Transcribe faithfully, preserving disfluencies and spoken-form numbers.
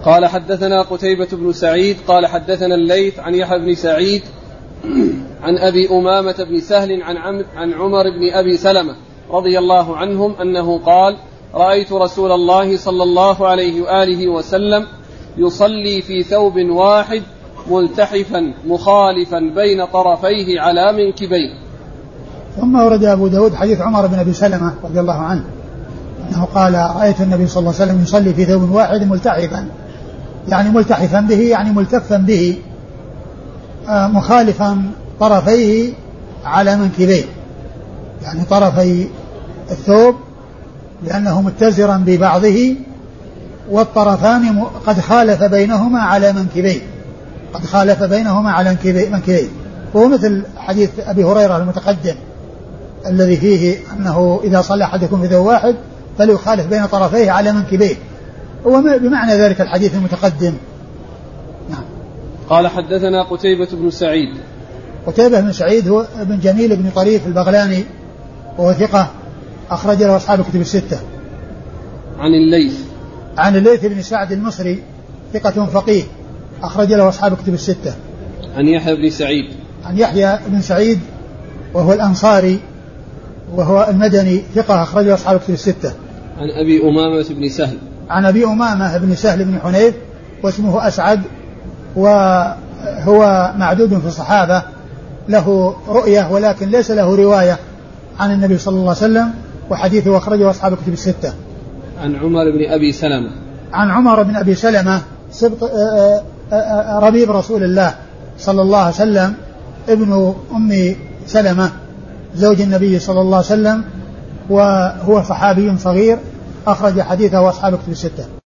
قال حدثنا قتيبة بن سعيد قال حدثنا الليث عن يحيى بن سعيد عن أبي أمامة بن سهل عن, عن عمر بن أبي سلمة رضي الله عنهم أنه قال رأيت رسول الله صلى الله عليه وآله وسلم يصلي في ثوب واحد ملتحفا مخالفا بين طرفيه على منكبيه. ثم ورد أبو داود حديث عمر بن أبي سلمة رضي الله عنه أنه قال رأيت النبي صلى الله عليه وسلم يصلي في ثوب واحد ملتحفا، يعني ملتحفا به يعني ملتفا به آه مخالفا طرفيه على منكبيه، يعني طرفي الثوب لأنه متزرا ببعضه والطرفان قد خالف بينهما على منكبيه قد خالف بينهما على منكبيه وهو مثل حديث أبي هريرة المتقدم الذي فيه أنه إذا صلى أحدكم في ثوب واحد فليخالف بين طرفيه على منكبيه، هو بمعنى ذلك الحديث المتقدم. نعم. قال حدثنا قتيبة بن سعيد. قتيبة بن سعيد هو ابن جميل بن طريف البغلاني وهو ثقة أخرج له أصحاب الكتب الستة. عن الليث. عن الليث بن سعد المصري ثقة فقيه أخرج له أصحاب الكتب الستة. عن يحيى بن سعيد. عن يحيى بن سعيد وهو الأنصاري وهو المدني ثقة أخرج له أصحاب الكتب الستة. عن أبي أمامة بن سهل. عن أبي أمامة بن سهل بن حنيف واسمه أسعد وهو معدود في الصحابة، له رؤية ولكن ليس له رواية عن النبي صلى الله عليه وسلم، وحديثه أخرجه أصحاب الكتب الستة. عن عمر بن أبي سلمة. عن عمر بن أبي سلمة سبط ربيب رسول الله صلى الله عليه وسلم ابن أم سلمة زوج النبي صلى الله عليه وسلم، وهو صحابي صغير أخرج حديثه أصحاب الكتب الستة.